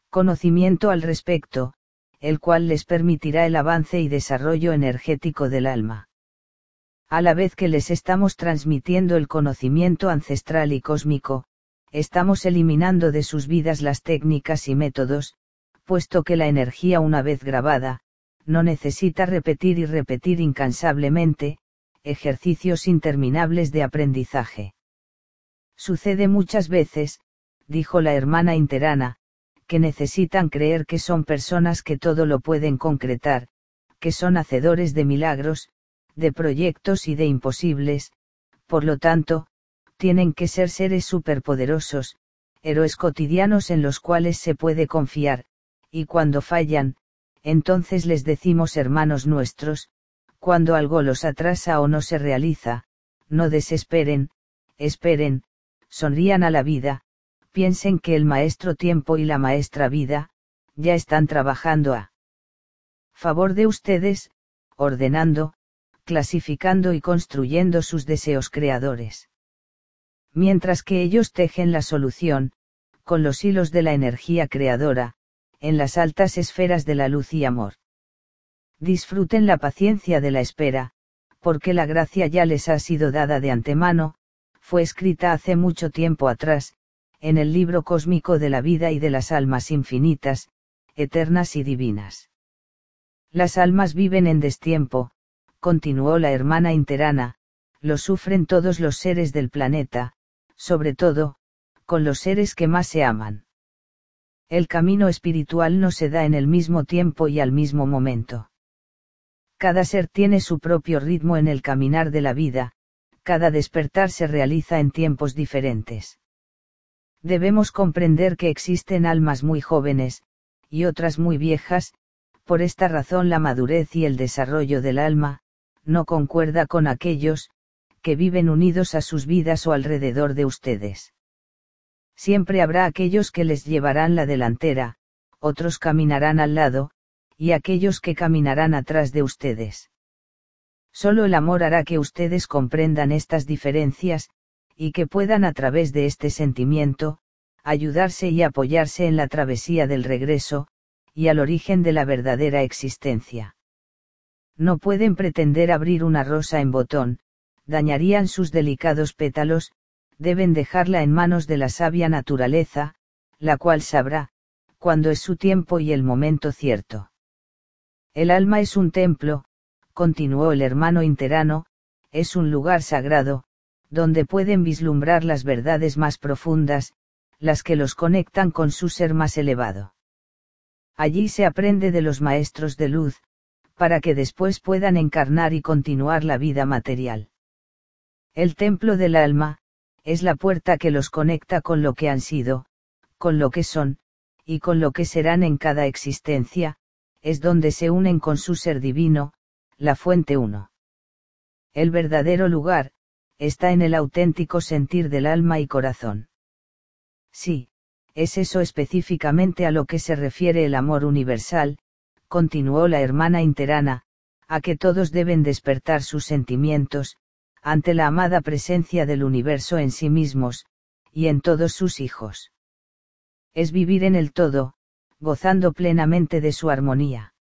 conocimiento al respecto, el cual les permitirá el avance y desarrollo energético del alma. A la vez que les estamos transmitiendo el conocimiento ancestral y cósmico, estamos eliminando de sus vidas las técnicas y métodos, puesto que la energía una vez grabada, no necesita repetir y repetir incansablemente, ejercicios interminables de aprendizaje. Sucede muchas veces, dijo la hermana Interana, que necesitan creer que son personas que todo lo pueden concretar, que son hacedores de milagros, de proyectos y de imposibles, por lo tanto, tienen que ser seres superpoderosos, héroes cotidianos en los cuales se puede confiar, y cuando fallan, entonces les decimos hermanos nuestros, cuando algo los atrasa o no se realiza, no desesperen, esperen, sonrían a la vida, piensen que el maestro tiempo y la maestra vida, ya están trabajando a favor de ustedes, ordenando, clasificando y construyendo sus deseos creadores. Mientras que ellos tejen la solución, con los hilos de la energía creadora, en las altas esferas de la luz y amor. Disfruten la paciencia de la espera, porque la gracia ya les ha sido dada de antemano, fue escrita hace mucho tiempo atrás, en el libro cósmico de la vida y de las almas infinitas, eternas y divinas. Las almas viven en destiempo, continuó la hermana Interana, lo sufren todos los seres del planeta, sobre todo, con los seres que más se aman. El camino espiritual no se da en el mismo tiempo y al mismo momento. Cada ser tiene su propio ritmo en el caminar de la vida, cada despertar se realiza en tiempos diferentes. Debemos comprender que existen almas muy jóvenes, y otras muy viejas, por esta razón la madurez y el desarrollo del alma, no concuerda con aquellos, que viven unidos a sus vidas o alrededor de ustedes. Siempre habrá aquellos que les llevarán la delantera, otros caminarán al lado, y aquellos que caminarán atrás de ustedes. Solo el amor hará que ustedes comprendan estas diferencias, y que puedan a través de este sentimiento, ayudarse y apoyarse en la travesía del regreso, y al origen de la verdadera existencia. No pueden pretender abrir una rosa en botón, dañarían sus delicados pétalos, deben dejarla en manos de la sabia naturaleza, la cual sabrá, cuándo es su tiempo y el momento cierto. El alma es un templo, continuó el hermano Interano, es un lugar sagrado, donde pueden vislumbrar las verdades más profundas, las que los conectan con su ser más elevado. Allí se aprende de los maestros de luz, para que después puedan encarnar y continuar la vida material. El templo del alma, es la puerta que los conecta con lo que han sido, con lo que son, y con lo que serán en cada existencia, es donde se unen con su ser divino, la fuente uno. El verdadero lugar, está en el auténtico sentir del alma y corazón. Sí, es eso específicamente a lo que se refiere el amor universal, continuó la hermana Interana, a que todos deben despertar sus sentimientos, ante la amada presencia del universo en sí mismos, y en todos sus hijos. Es vivir en el todo, gozando plenamente de su armonía.